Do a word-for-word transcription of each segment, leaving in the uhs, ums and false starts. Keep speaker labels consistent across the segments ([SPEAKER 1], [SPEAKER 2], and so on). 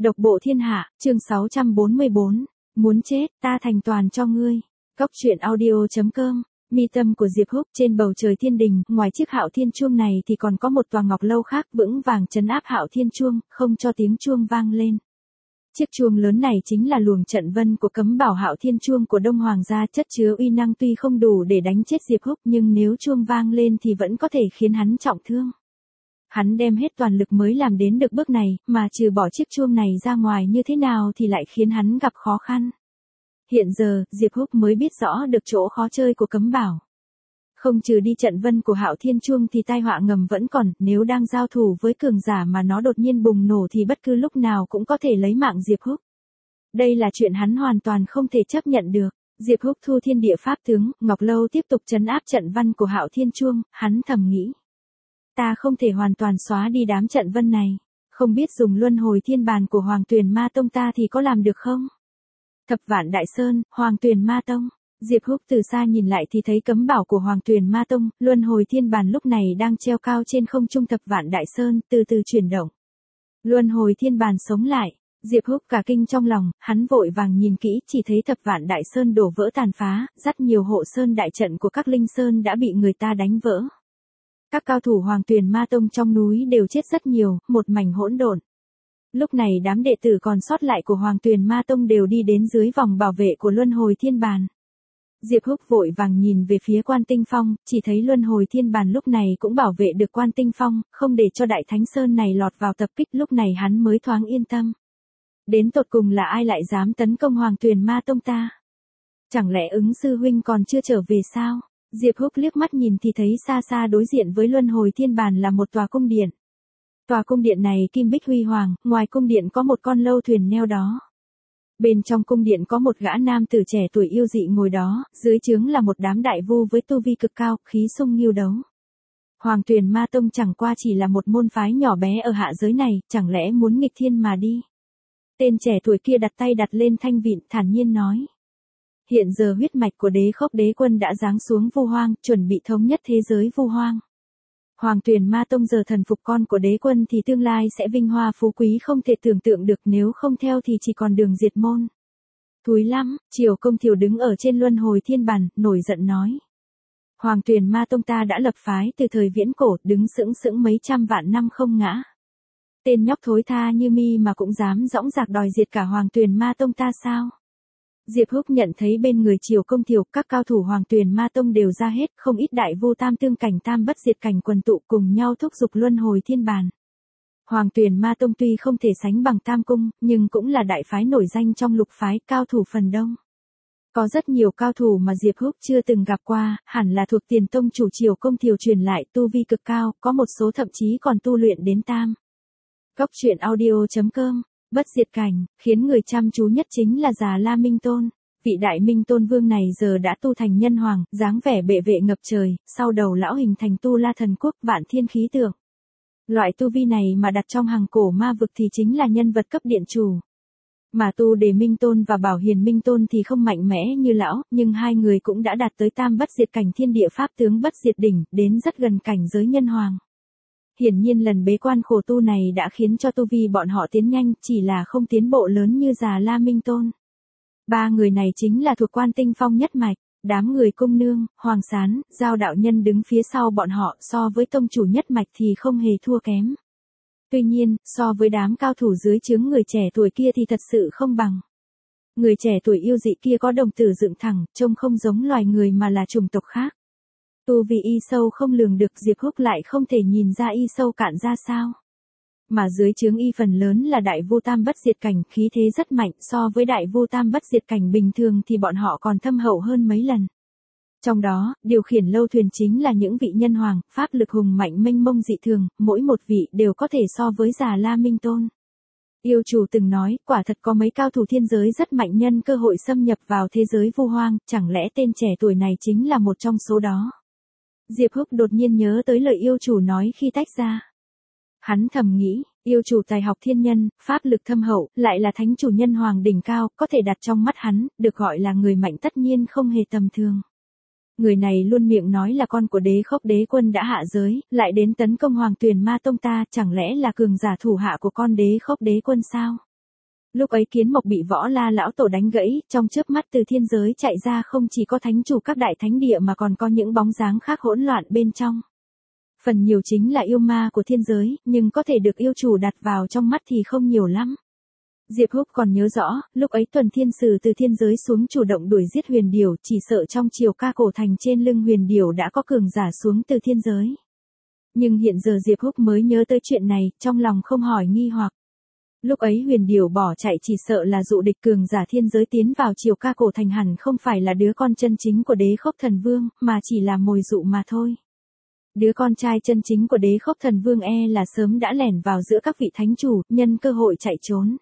[SPEAKER 1] Độc bộ thiên hạ, chương sáu trăm bốn mươi bốn. Muốn chết, ta thành toàn cho ngươi. Cốc truyện audio chấm com. Mi tâm của Diệp Húc trên bầu trời thiên đình, ngoài chiếc Hạo Thiên chuông này thì còn có một tòa ngọc lâu khác vững vàng trấn áp Hạo Thiên chuông, không cho tiếng chuông vang lên. Chiếc chuông lớn này chính là luồng trận vân của cấm bảo Hạo Thiên chuông của Đông Hoàng gia, chất chứa uy năng tuy không đủ để đánh chết Diệp Húc nhưng nếu chuông vang lên thì vẫn có thể khiến hắn trọng thương. Hắn đem hết toàn lực mới làm đến được bước này, mà trừ bỏ chiếc chuông này ra ngoài như thế nào thì lại khiến hắn gặp khó khăn. Hiện giờ, Diệp Húc mới biết rõ được chỗ khó chơi của cấm bảo. Không trừ đi trận vân của Hạo Thiên chuông thì tai họa ngầm vẫn còn, nếu đang giao thủ với cường giả mà nó đột nhiên bùng nổ thì bất cứ lúc nào cũng có thể lấy mạng Diệp Húc. Đây là chuyện hắn hoàn toàn không thể chấp nhận được. Diệp Húc thu thiên địa pháp tướng, Ngọc Lâu tiếp tục trấn áp trận văn của Hạo Thiên chuông, hắn thầm nghĩ. Ta không thể hoàn toàn xóa đi đám trận vân này, không biết dùng luân hồi thiên bàn của Hoàng Tuyền Ma Tông ta thì có làm được không? Thập Vạn Đại Sơn, Hoàng Tuyền Ma Tông. Diệp Húc từ xa nhìn lại thì thấy cấm bảo của Hoàng Tuyền Ma Tông, luân hồi thiên bàn lúc này đang treo cao trên không trung Thập Vạn Đại Sơn, từ từ chuyển động. Luân hồi thiên bàn sống lại, Diệp Húc cả kinh trong lòng, hắn vội vàng nhìn kỹ, chỉ thấy Thập Vạn Đại Sơn đổ vỡ tàn phá, rất nhiều hộ sơn đại trận của các linh sơn đã bị người ta đánh vỡ. Các cao thủ Hoàng Tuyền Ma Tông trong núi đều chết rất nhiều, một mảnh hỗn độn. Lúc này đám đệ tử còn sót lại của Hoàng Tuyền Ma Tông đều đi đến dưới vòng bảo vệ của luân hồi thiên bàn. Diệp Húc vội vàng nhìn về phía Quan Tinh Phong, chỉ thấy luân hồi thiên bàn lúc này cũng bảo vệ được Quan Tinh Phong, không để cho Đại Thánh Sơn này lọt vào tập kích, lúc này hắn mới thoáng yên tâm. Đến tột cùng là ai lại dám tấn công Hoàng Tuyền Ma Tông ta? Chẳng lẽ ứng sư huynh còn chưa trở về sao? Diệp Húc liếc mắt nhìn thì thấy xa xa đối diện với luân hồi thiên bàn là một tòa cung điện. Tòa cung điện này kim bích huy hoàng, ngoài cung điện có một con lâu thuyền neo đó. Bên trong cung điện có một gã nam tử trẻ tuổi yêu dị ngồi đó, dưới trướng là một đám đại vu với tu vi cực cao, khí xung nghiêu đấu. Hoàng Tuyền Ma Tông chẳng qua chỉ là một môn phái nhỏ bé ở hạ giới này, chẳng lẽ muốn nghịch thiên mà đi? Tên trẻ tuổi kia đặt tay đặt lên thanh vịn, thản nhiên nói. Hiện giờ huyết mạch của Đế Khốc Đế Quân đã giáng xuống Vu Hoang, chuẩn bị thống nhất thế giới Vu Hoang. Hoàng Tuyền Ma Tông giờ thần phục con của Đế Quân thì tương lai sẽ vinh hoa phú quý không thể tưởng tượng được, nếu không theo thì chỉ còn đường diệt môn. Thúi lắm, Triều Công Thiều đứng ở trên luân hồi thiên bàn, nổi giận nói. Hoàng Tuyền Ma Tông ta đã lập phái từ thời viễn cổ, đứng sững sững mấy trăm vạn năm không ngã. Tên nhóc thối tha như mi mà cũng dám dõng dạc đòi diệt cả Hoàng Tuyền Ma Tông ta sao? Diệp Húc nhận thấy bên người Triều Công Thiều, các cao thủ Hoàng Tuyền Ma Tông đều ra hết, không ít đại vu tam tương cảnh tam bất diệt cảnh quần tụ cùng nhau thúc giục luân hồi thiên bàn. Hoàng Tuyền Ma Tông tuy không thể sánh bằng Tam Cung, nhưng cũng là đại phái nổi danh trong lục phái, cao thủ phần đông. Có rất nhiều cao thủ mà Diệp Húc chưa từng gặp qua, hẳn là thuộc Tiền Tông chủ Triều Công Thiều truyền lại, tu vi cực cao, có một số thậm chí còn tu luyện đến tam. Cốc truyện audio chấm com. Bất diệt cảnh, khiến người chăm chú nhất chính là Già La Minh Tôn. Vị đại Minh Tôn Vương này giờ đã tu thành nhân hoàng, dáng vẻ bệ vệ ngập trời, sau đầu lão hình thành Tu La Thần Quốc, vạn thiên khí tượng. Loại tu vi này mà đặt trong hàng cổ ma vực thì chính là nhân vật cấp điện chủ. Mà Tu Đề Minh Tôn và Bảo Hiền Minh Tôn thì không mạnh mẽ như lão, nhưng hai người cũng đã đạt tới tam bất diệt cảnh thiên địa pháp tướng bất diệt đỉnh, đến rất gần cảnh giới nhân hoàng. Hiển nhiên lần bế quan khổ tu này đã khiến cho tu vi bọn họ tiến nhanh, chỉ là không tiến bộ lớn như Già La Minh Tôn. Ba người này chính là thuộc Quan Tinh Phong nhất mạch, đám người Cung Nương, Hoàng Sán, Giao đạo nhân đứng phía sau bọn họ, so với tông chủ nhất mạch thì không hề thua kém. Tuy nhiên, so với đám cao thủ dưới trướng người trẻ tuổi kia thì thật sự không bằng. Người trẻ tuổi yêu dị kia có đồng tử dựng thẳng, trông không giống loài người mà là chủng tộc khác. Tu vì y sâu không lường được, Diệp Húc lại không thể nhìn ra y sâu cạn ra sao. Mà dưới trướng y phần lớn là đại vu tam bất diệt cảnh, khí thế rất mạnh, so với đại vu tam bất diệt cảnh bình thường thì bọn họ còn thâm hậu hơn mấy lần. Trong đó, điều khiển lâu thuyền chính là những vị nhân hoàng, pháp lực hùng mạnh mênh mông dị thường, mỗi một vị đều có thể so với Già La Minh Tôn. Yêu chủ từng nói, quả thật có mấy cao thủ thiên giới rất mạnh nhân cơ hội xâm nhập vào thế giới Vu Hoang, chẳng lẽ tên trẻ tuổi này chính là một trong số đó. Diệp Húc đột nhiên nhớ tới lời yêu chủ nói khi tách ra. Hắn thầm nghĩ, yêu chủ tài học thiên nhân, pháp lực thâm hậu, lại là thánh chủ nhân hoàng đỉnh cao, có thể đặt trong mắt hắn, được gọi là người mạnh tất nhiên không hề tầm thường. Người này luôn miệng nói là con của Đế Khốc Đế Quân đã hạ giới, lại đến tấn công Hoàng Tuyền Ma Tông ta, chẳng lẽ là cường giả thủ hạ của con Đế Khốc Đế Quân sao? Lúc ấy Kiến Mộc bị Võ La lão tổ đánh gãy, trong chớp mắt từ thiên giới chạy ra không chỉ có thánh chủ các đại thánh địa mà còn có những bóng dáng khác hỗn loạn bên trong. Phần nhiều chính là yêu ma của thiên giới, nhưng có thể được yêu chủ đặt vào trong mắt thì không nhiều lắm. Diệp Húc còn nhớ rõ, lúc ấy Tuần Thiên Sử từ thiên giới xuống chủ động đuổi giết Huyền Điểu, chỉ sợ trong triều ca cổ thành trên lưng Huyền Điểu đã có cường giả xuống từ thiên giới. Nhưng hiện giờ Diệp Húc mới nhớ tới chuyện này, trong lòng không hỏi nghi hoặc. Lúc ấy Huyền Điểu bỏ chạy chỉ sợ là dụ địch cường giả thiên giới tiến vào triều ca cổ thành, hẳn không phải là đứa con chân chính của Đế Khốc Thần Vương, mà chỉ là mồi dụ mà thôi. Đứa con trai chân chính của Đế Khốc Thần Vương e là sớm đã lẻn vào giữa các vị thánh chủ, nhân cơ hội chạy trốn.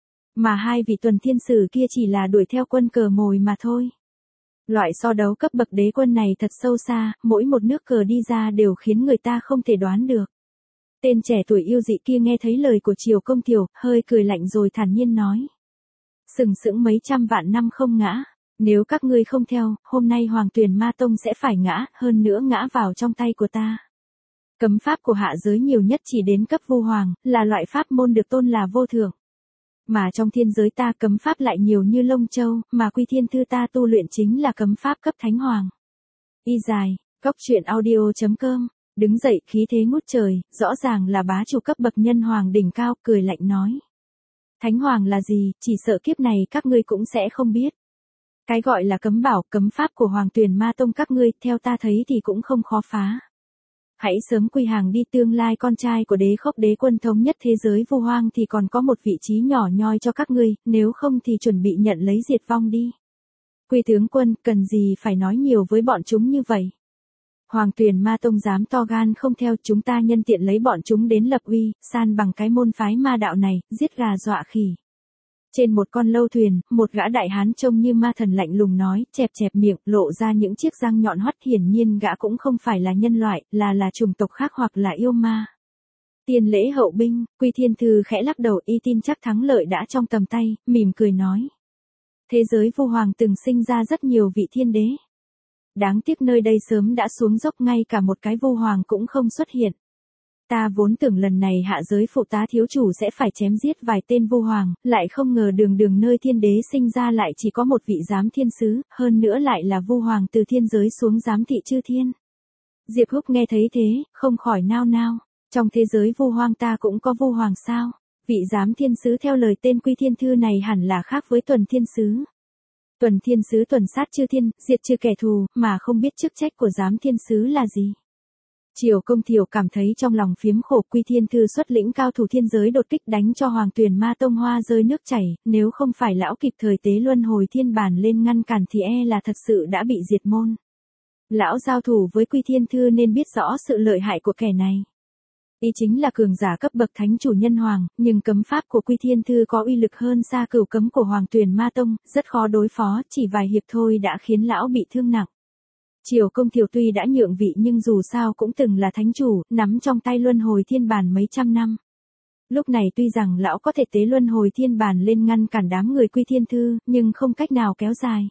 [SPEAKER 1] Mà hai vị Tuần Thiên Sử kia chỉ là đuổi theo quân cờ mồi mà thôi. Loại so đấu cấp bậc đế quân này thật sâu xa, mỗi một nước cờ đi ra đều khiến người ta không thể đoán được. Tên trẻ tuổi yêu dị kia nghe thấy lời của Triều Công Thiểu, hơi cười lạnh rồi thản nhiên nói. Sừng sững mấy trăm vạn năm không ngã, nếu các ngươi không theo, hôm nay Hoàng Tuyền Ma Tông sẽ phải ngã, hơn nữa ngã vào trong tay của ta. Cấm pháp của hạ giới nhiều nhất chỉ đến cấp vu hoàng, là loại pháp môn được tôn là vô thượng. Mà trong thiên giới ta cấm pháp lại nhiều như lông châu, mà Quy Thiên Thư ta tu luyện chính là cấm pháp cấp thánh hoàng. Y dài, cốc truyện audio chấm com, đứng dậy khí thế ngút trời, rõ ràng là bá chủ cấp bậc nhân hoàng đỉnh cao, cười lạnh nói. Thánh hoàng là gì, chỉ sợ kiếp này các ngươi cũng sẽ không biết. Cái gọi là cấm bảo, cấm pháp của Hoàng Tuyền Ma Tông các ngươi, theo ta thấy thì cũng không khó phá. Hãy sớm quy hàng đi, tương lai con trai của Đế Khốc Đế Quân thống nhất thế giới vu hoang thì còn có một vị trí nhỏ nhoi cho các ngươi, nếu không thì chuẩn bị nhận lấy diệt vong đi. Quy tướng quân, cần gì phải nói nhiều với bọn chúng như vậy. Hoàng Tuyền Ma Tông dám to gan không theo, chúng ta nhân tiện lấy bọn chúng đến lập uy, san bằng cái môn phái ma đạo này, giết gà dọa khỉ. Trên một con lâu thuyền, một gã đại hán trông như ma thần lạnh lùng nói, chẹp chẹp miệng, lộ ra những chiếc răng nhọn hoắt, hiển nhiên gã cũng không phải là nhân loại, là là chủng tộc khác hoặc là yêu ma. Tiền lễ hậu binh, Quy Thiên Thư khẽ lắc đầu, y tin chắc thắng lợi đã trong tầm tay, mỉm cười nói. Thế giới vu hoàng từng sinh ra rất nhiều vị thiên đế. Đáng tiếc nơi đây sớm đã xuống dốc, ngay cả một cái vu hoàng cũng không xuất hiện. Ta vốn tưởng lần này hạ giới phụ tá thiếu chủ sẽ phải chém giết vài tên vu hoàng, lại không ngờ đường đường nơi thiên đế sinh ra lại chỉ có một vị giám thiên sứ, hơn nữa lại là vu hoàng từ thiên giới xuống giám thị chư thiên. Diệp Húc nghe thấy thế, không khỏi nao nao, trong thế giới vu hoang ta cũng có vu hoàng sao? Vị giám thiên sứ theo lời tên Quy Thiên Thư này hẳn là khác với Tuần Thiên Sứ. Tuần Thiên Sứ tuần sát chư thiên, diệt trừ kẻ thù, mà không biết chức trách của giám thiên sứ là gì. Triều Công Thiểu cảm thấy trong lòng phiếm khổ, Quy Thiên Thư xuất lĩnh cao thủ thiên giới đột kích đánh cho Hoàng Tuyền Ma Tông hoa rơi nước chảy, nếu không phải lão kịp thời tế luân hồi thiên bản lên ngăn cản thì e là thật sự đã bị diệt môn. Lão giao thủ với Quy Thiên Thư nên biết rõ sự lợi hại của kẻ này. Y chính là cường giả cấp bậc thánh chủ nhân hoàng, nhưng cấm pháp của Quy Thiên Thư có uy lực hơn xa cửu cấm của Hoàng Tuyền Ma Tông, rất khó đối phó, chỉ vài hiệp thôi đã khiến lão bị thương nặng. Triều Công Thiểu tuy đã nhượng vị nhưng dù sao cũng từng là thánh chủ, nắm trong tay luân hồi thiên bản mấy trăm năm. Lúc này tuy rằng lão có thể tế luân hồi thiên bản lên ngăn cản đám người Quy Thiên Thư, nhưng không cách nào kéo dài.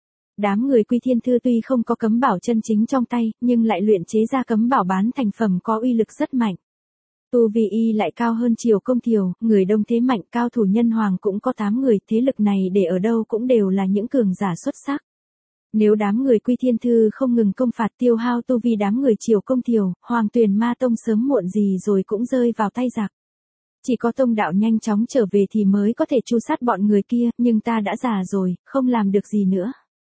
[SPEAKER 1] Đám người Quy Thiên Thư tuy không có cấm bảo chân chính trong tay, nhưng lại luyện chế ra cấm bảo bán thành phẩm có uy lực rất mạnh. Tu vi y lại cao hơn Triều Công Thiểu, người đông thế mạnh, cao thủ nhân hoàng cũng có tám người, thế lực này để ở đâu cũng đều là những cường giả xuất sắc. Nếu đám người Quy Thiên Thư không ngừng công phạt tiêu hao tu vi đám người Triều Công Thiểu, Hoàng Tuyền Ma Tông sớm muộn gì rồi cũng rơi vào tay giặc. Chỉ có tông đạo nhanh chóng trở về thì mới có thể tru sát bọn người kia, nhưng ta đã già rồi, không làm được gì nữa.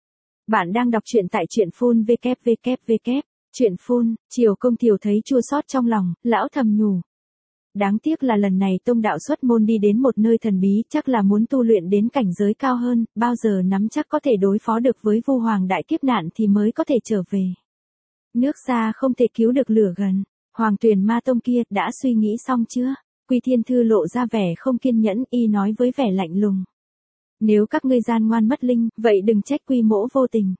[SPEAKER 1] Bạn đang đọc truyện tại truyện phun vê kép vê kép vê kép, truyện phun, Triều Công Thiểu thấy chua xót trong lòng, lão thầm nhủ. Đáng tiếc là lần này tông đạo xuất môn đi đến một nơi thần bí, chắc là muốn tu luyện đến cảnh giới cao hơn, bao giờ nắm chắc có thể đối phó được với vu hoàng đại kiếp nạn thì mới có thể trở về. Nước xa không thể cứu được lửa gần, Hoàng Tuyền Ma Tông kia đã suy nghĩ xong chưa? Quy Thiên Thư lộ ra vẻ không kiên nhẫn, y nói với vẻ lạnh lùng. Nếu các ngươi gian ngoan mất linh, vậy đừng trách Quy mỗ vô tình.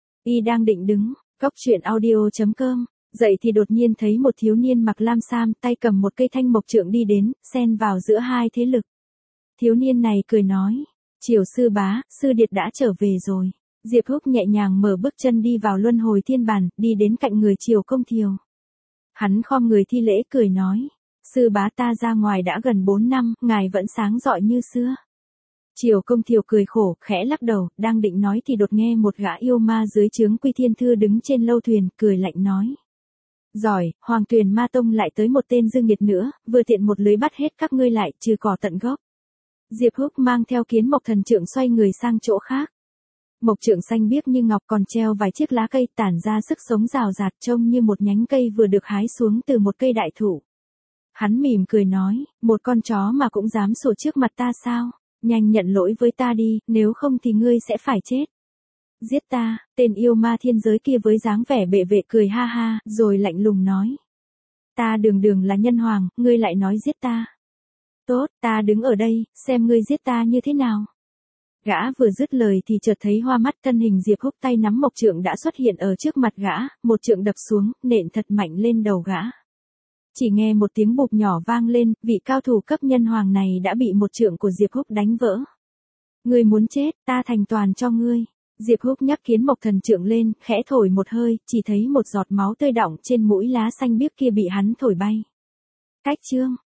[SPEAKER 1] Y đang định đứng, cốc truyện audio chấm com. Dậy thì đột nhiên thấy một thiếu niên mặc lam sam, tay cầm một cây thanh mộc trượng đi đến, xen vào giữa hai thế lực. Thiếu niên này cười nói, Triều sư bá, sư điệt đã trở về rồi. Diệp Húc nhẹ nhàng mở bước chân đi vào luân hồi thiên bản, đi đến cạnh người Triều Công Thiểu. Hắn khom người thi lễ cười nói, sư bá ta ra ngoài đã gần bốn năm, ngài vẫn sáng rọi như xưa. Triều Công Thiều cười khổ, khẽ lắc đầu, đang định nói thì đột nghe một gã yêu ma dưới trướng Quy Thiên Thư đứng trên lâu thuyền, cười lạnh nói. Giỏi, Hoàng Tuyền Ma Tông lại tới một tên dư nghiệt nữa, vừa tiện một lưới bắt hết các ngươi lại, trừ cỏ tận gốc. Diệp Húc mang theo Kiến Mộc Thần Trượng xoay người sang chỗ khác. Mộc trượng xanh biếc như ngọc còn treo vài chiếc lá cây tản ra sức sống rào rạt trông như một nhánh cây vừa được hái xuống từ một cây đại thụ. Hắn mỉm cười nói, một con chó mà cũng dám sủa trước mặt ta sao? Nhanh nhận lỗi với ta đi, nếu không thì ngươi sẽ phải chết. Giết ta, tên yêu ma thiên giới kia với dáng vẻ bệ vệ cười ha ha, rồi lạnh lùng nói. Ta đường đường là nhân hoàng, ngươi lại nói giết ta. Tốt, ta đứng ở đây, xem ngươi giết ta như thế nào. Gã vừa dứt lời thì chợt thấy hoa mắt, thân hình Diệp Húc tay nắm mộc trượng đã xuất hiện ở trước mặt gã, một trượng đập xuống, nện thật mạnh lên đầu gã. Chỉ nghe một tiếng bụp nhỏ vang lên, vị cao thủ cấp nhân hoàng này đã bị một trượng của Diệp Húc đánh vỡ. Ngươi muốn chết, ta thành toàn cho ngươi. Diệp Húc nhắc Kiến Mộc Thần Trượng lên, khẽ thổi một hơi, chỉ thấy một giọt máu tươi đọng trên mũi lá xanh biếc kia bị hắn thổi bay. Cách chương